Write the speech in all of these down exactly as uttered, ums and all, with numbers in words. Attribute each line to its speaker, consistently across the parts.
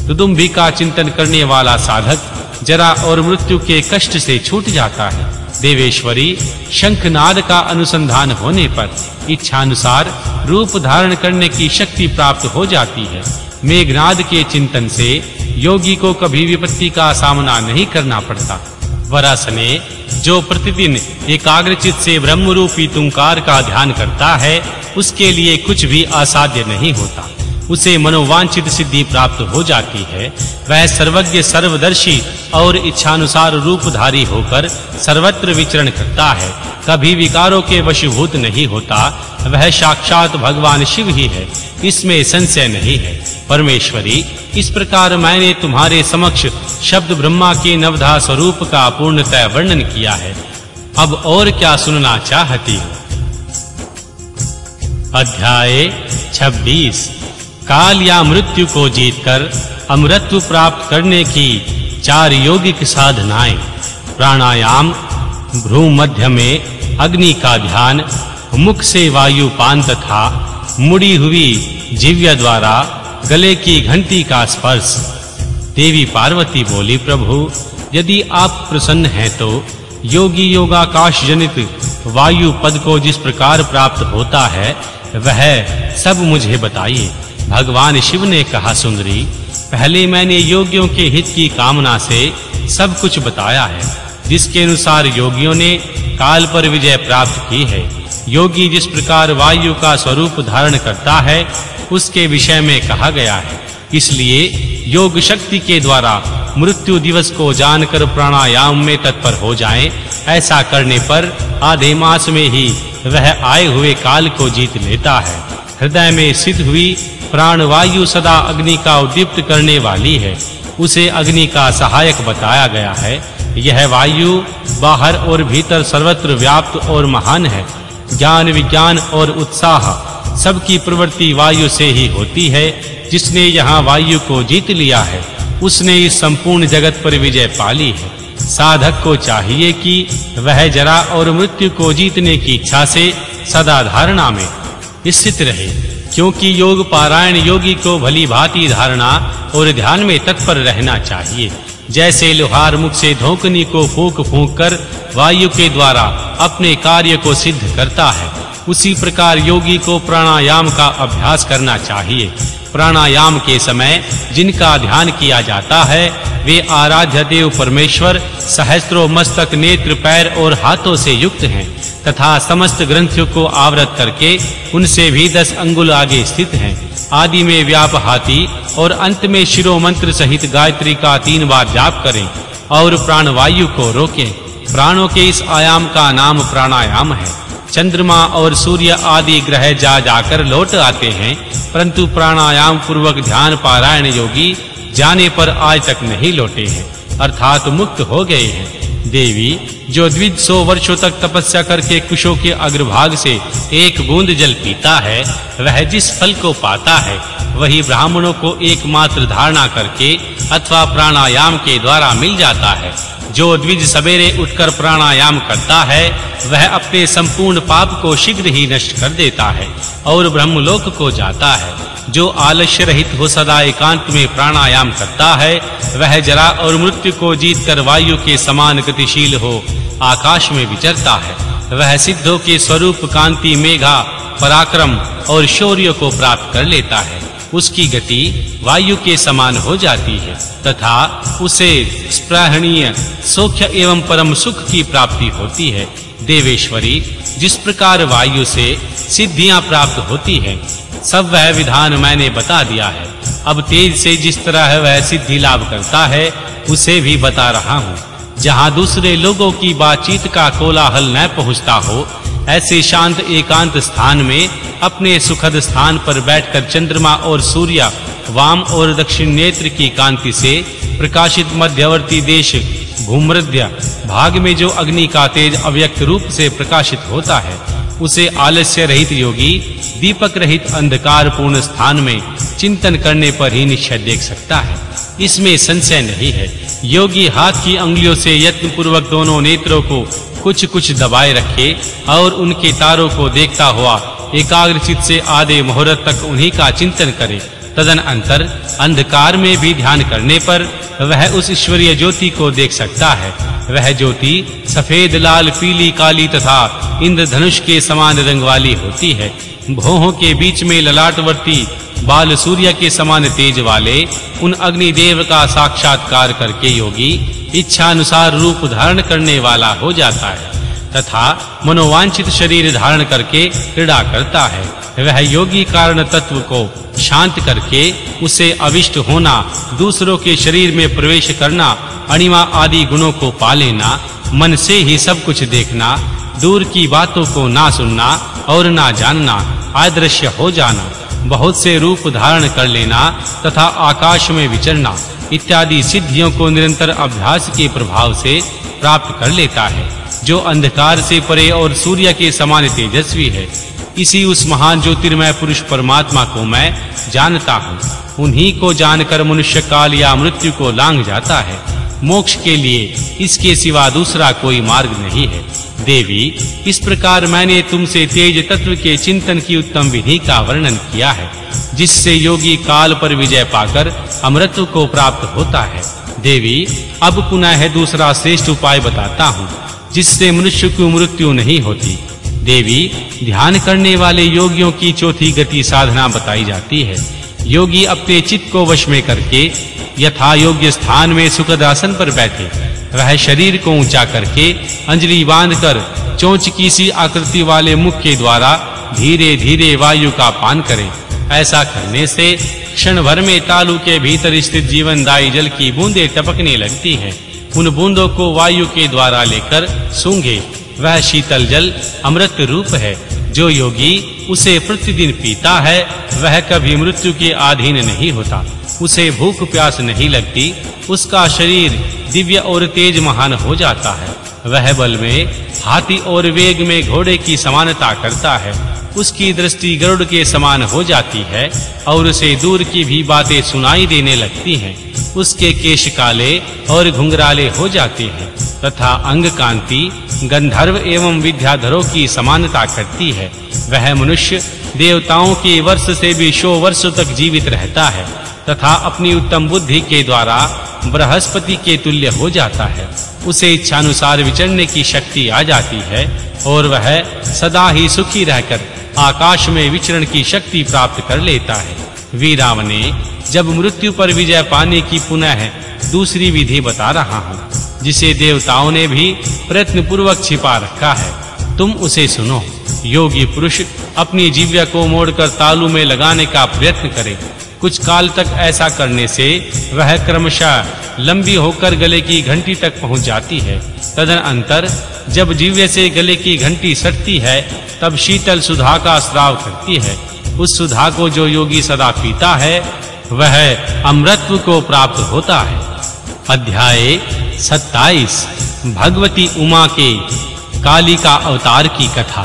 Speaker 1: रुदुम्भी का चिंतन करने वाला साधक जरा और मृत्यु के कष्ट से छूट जाता है। देवेश्वरी, शंखनाद का अनुसंधान होने पर इच्छानुसार रूप धारण करने की शक्ति प्राप्त हो जाती है। मेघनाद के चिंतन से योगी को कभी विपत्ति का सामना नहीं करना पड़ता। वरासने, जो प्रतिदिन एकाग्रचित से ब्रह्म रूपी तुंकार का ध्यान करता है, उसके लिए कुछ भी असाध्य नहीं होता। उसे मनोवांछित सिद्धि प्राप्त हो जाती है। वह सर्वज्ञ, सर्वदर्शी और इच्छानुसार रूपधारी होकर सर्वत्र विचरण करता है, कभी विकारों के वशीभूत नहीं होता। वह साक्षात भगवान शिव ही है, इसमें संशय नहीं है। परमेश्वरी, इस प्रकार मैंने तुम्हारे समक्ष शब्द ब्रह्मा के नवधा स्वरूप का पूर्णतः वर्णन किया है। अब और क्या सुनना चाहती हो? अध्याय छब्बीस। काल या मृत्यु को जीतकर अमरत्व प्राप्त करने की चार यौगिक साधनाएं। प्राणायाम, भ्रू मध्य में अग्नि का ध्यान, मुख से वायु पान तथा मुड़ी हुई जिह्वा द्वारा गले की घंटी का स्पर्श। देवी पार्वती बोली, प्रभु, यदि आप प्रसन्न हैं तो योगी योगाकाश जनित वायु पद को जिस प्रकार प्राप्त होता है वह सब मुझे बताइए। भगवान शिव ने कहा, सुंदरी, पहले मैंने योगियों के हित की कामना से सब कुछ बताया है, जिसके अनुसार योगियों ने काल पर विजय प्राप्त की है। योगी जिस प्रकार वायु का स्वरूप धारण करता है उसके विषय में कहा गया है। इसलिए योग शक्ति के द्वारा मृत्यु दिवस को जानकर प्राणायाम में तत्पर हो जाएं। ऐसा करने पर आधे मास में ही वह आए हुए काल को जीत लेता है। हृदय में स्थित हुई प्राणवायु सदा अग्नि का उद्दीप्त करने वाली है, उसे अग्नि का सहायक बताया गया है। यह वायु बाहर और भीतर सर्वत्र व्याप्त और महान है। ज्ञान, विज्ञान और उत्साह सबकी प्रवृत्ति वायु से ही होती है। जिसने यहाँ वायु को जीत लिया है उसने इस संपूर्ण जगत पर विजय पाली है। साधक को चाहिए कि वह जरा और मृत्यु को जीतने की इच्छा से सदा धारणा में स्थित रहे, क्योंकि योग पारायण योगी को भली भांति धारणा और ध्यान में तत्पर रहना चाहिए। जैसे लोहार मुख से धोकनी को फूंक फूंक कर वायु के द्वारा अपने कार्य को सिद्ध करता है, उसी प्रकार योगी को प्राणायाम का अभ्यास करना चाहिए। प्राणायाम के समय जिनका ध्यान किया जाता है वे आराध्य देव परमेश्वर सहस्त्रों मस्तक, नेत्र, पैर और हाथों से युक्त हैं तथा समस्त ग्रंथियों को आवृत करके उनसे भी दस अंगुल आगे स्थित हैं। आदि में व्याप हाथी और अंत में शिरो मंत्र सहित गायत्री का तीन बार जाप करें और प्राणवायु को रोकें। प्राणों के इस आयाम का नाम प्राणायाम है। चंद्रमा और सूर्य आदि ग्रह जा जाकर लौट आते हैं, परंतु प्राणायाम पूर्वक ध्यान पारायण योगी जाने पर आज तक नहीं लौटे हैं, अर्थात मुक्त हो गए हैं। देवी, जो द्विज सौ वर्षों तक तपस्या करके कुशों के अग्रभाग से एक बूंद जल पीता है, वह जिस फल को पाता है वही ब्राह्मणों को एकमात्र धारणा करके अथवा प्राणायाम के द्वारा मिल जाता है। जो द्विज सवेरे उठकर प्राणायाम करता है वह अपने संपूर्ण पाप को शीघ्र ही नष्ट कर देता है और ब्रह्मलोक को जाता है। जो आलस्य रहित हो सदा एकांत में प्राणायाम करता है वह जरा और मृत्यु को जीतकर वायु के समान गतिशील हो आकाश में विचरता है। वह सिद्धों के स्वरूप कांति, मेघा, पराक्रम और शौर्य को प्राप्त कर लेता है। उसकी गति वायु के समान हो जाती है तथा उसे स्पृहणीय सौख्य एवं परम सुख की प्राप्ति होती है। देवेश्वरी, जिस प्रकार वायु से सिद्धियां प्राप्त होती हैं सब वह विधान मैंने बता दिया है। अब तेज से जिस तरह वह सिद्धि लाभ करता है उसे भी बता रहा हूँ। जहाँ दूसरे लोगों की बातचीत का कोलाहल न पहुँचता हो ऐसे शांत एकांत स्थान में अपने सुखद स्थान पर बैठकर चंद्रमा और सूर्य वाम और दक्षिण नेत्र की कांति से प्रकाशित मध्यवर्ती देश भूमध्य भाग में जो अग्नि का तेज अव्यक्त रूप से प्रकाशित होता है उसे आलस्य रहित योगी दीपक रहित अंधकार पूर्ण स्थान में चिंतन करने पर ही निश्चय देख सकता है। इसमें संशय नहीं है। योगी हाथ की अंगुलियों से यत्न पूर्वक दोनों नेत्रों को कुछ कुछ दबाए रखे और उनके तारों को देखता हुआ एकाग्रचित से आधे मुहूर्त तक उन्हीं का चिंतन करे तदनंतर अंधकार में भी ध्यान करने पर वह उस ईश्वरीय ज्योति को देख सकता है। वह ज्योति सफेद, लाल, पीली, काली तथा इंद्रधनुष के समान रंग वाली होती है। भौहों के बीच में ललाटवर्ती बाल सूर्य के समान तेज वाले उन अग्निदेव का साक्षात्कार करके योगी इच्छा अनुसार रूप धारण करने वाला हो जाता है तथा मनोवांछित शरीर धारण करके क्रीड़ा करता है। वह योगी कारण तत्व को शांत करके उसे अविष्ट होना, दूसरों के शरीर में प्रवेश करना, अणिमा आदि गुणों को पा लेना, मन से ही सब कुछ देखना, दूर की बातों को ना सुनना और ना जानना, अदृश्य हो जाना, बहुत से रूप धारण कर लेना तथा आकाश में विचरना इत्यादि सिद्धियों को निरंतर अभ्यास के प्रभाव से प्राप्त कर लेता है। जो अंधकार से परे और सूर्य के समान तेजस्वी है, इसी उस महान ज्योतिर्मय पुरुष परमात्मा को मैं जानता हूँ। उन्हीं को जानकर मनुष्य काल या मृत्यु को लांघ जाता है। मोक्ष के लिए इसके सिवा दूसरा कोई मार्ग नहीं है। देवी, इस प्रकार मैंने तुमसे तेज तत्व के चिंतन की उत्तम विधि का वर्णन किया है, जिससे योगी काल पर विजय पाकर अमरत्व को प्राप्त होता है। देवी, अब पुनः दूसरा श्रेष्ठ उपाय बताता हूँ, जिससे मनुष्य की मृत्यु नहीं होती। देवी, ध्यान करने वाले योगियों की चौथी गति साधना बताई जाती है। योगी अपने चित्त को वश में करके यथा योग्य स्थान में सुखद आसन पर बैठे, वह शरीर को ऊंचा करके अंजलि बांधकर चोंच की सी आकृति वाले मुख के द्वारा धीरे-धीरे वायु का पान करे। ऐसा करने से क्षण भर में तालू के भीतर स्थित जीवनदायी जल की बूंदें टपकने लगती हैं। उन बूंदों को वायु के द्वारा लेकर सूंघे। वह शीतल जल अमृत रूप है। जो योगी उसे प्रतिदिन पीता है, वह कभी मृत्यु के अधीन नहीं होता। उसे भूख प्यास नहीं लगती। उसका शरीर दिव्य और तेज महान हो जाता है। वह बल में हाथी और वेग में घोड़े की समानता करता है। उसकी दृष्टि गरुड़ के समान हो जाती है और उसे दूर की भी बातें सुनाई देने लगती हैं। उसके केश काले और घुंघराले हो जाते हैं तथा अंग कांति गंधर्व एवं विद्याधरों की समानता करती है। वह मनुष्य देवताओं के वर्ष से भी सौ वर्षों तक जीवित रहता है तथा अपनी उत्तम बुद्धि के द्वारा बृहस्पति के तुल्य हो जाता है। उसे इच्छानुसार विचरने की शक्ति आ जाती है और वह सदा ही सुखी रहकर आकाश में विचरण की शक्ति प्राप्त कर लेता है। वीरावने, जब मृत्यु पर विजय पाने की पुनः दूसरी विधि बता रहा हूँ, जिसे देवताओं ने भी प्रयत्न पूर्वक छिपा रखा है, तुम उसे सुनो। योगी पुरुष अपनी जिह्वा को मोड़कर तालू में लगाने का प्रयत्न करे। कुछ काल तक ऐसा करने से वह क्रमशः लंबी होकर गले की घंटी तक पहुंच जाती है। तदनंतर जब जिह्वे से गले की घंटी सटती है, तब शीतल सुधा का स्राव करती है। उस सुधा को जो योगी सदा पीता है, वह अमृतत्व को प्राप्त होता है। अध्याय सत्ताईस। भगवती उमा के काली का अवतार की कथा।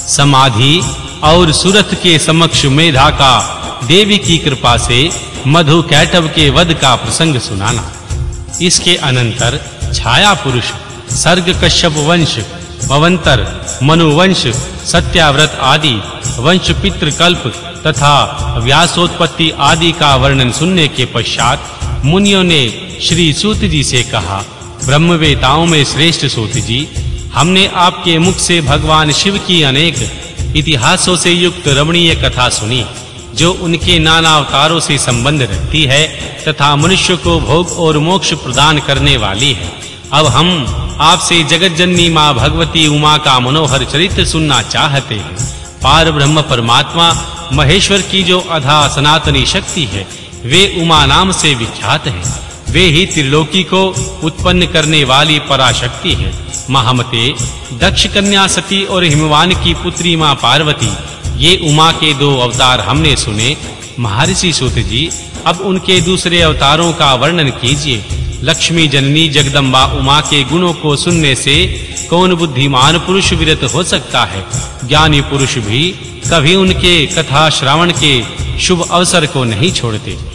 Speaker 1: समाधि और सुरथ के समक्ष मेधा का देवी की कृपा से मधु कैटव के वध का प्रसंग सुनाना। इसके अनंतर छाया पुरुष, सर्ग कश्यप वंश, पवंतर, मनुवंश, सत्याव्रत आदि वंश पितृकल्प तथा व्यासोत्पत्ति आदि का वर्णन सुनने के पश्चात मुनियों ने श्री सूत जी से कहा, ब्रह्मवेताओं में श्रेष्ठ सूत जी, हमने आपके मुख से भगवान शिव की अनेक इतिहासों से युक्त रमणीय कथा सुनी, जो उनके नाना अवतारों से संबंध रखती है तथा मनुष्य को भोग और मोक्ष प्रदान करने वाली है। अब हम आपसे जगत जननी मां भगवती उमा का मनोहर चरित्र सुनना चाहते हैं। पार ब्रह्म परमात्मा महेश्वर की जो अधा सनातनी शक्ति है, वे उमा नाम से विख्यात है। वे ही त्रिलोकी को उत्पन्न करने वाली पराशक्ति है। महामते, दक्ष कन्या सती और हिमवान की पुत्री मां पार्वती, ये उमा के दो अवतार हमने सुने। महर्षि सूत जी, अब उनके दूसरे अवतारों का वर्णन कीजिए। लक्ष्मी जननी जगदम्बा उमा के गुणों को सुनने से कौन बुद्धिमान पुरुष विरत हो सकता है? ज्ञानी पुरुष भी कभी उनके कथा श्रवण के शुभ अवसर को नहीं छोड़ते।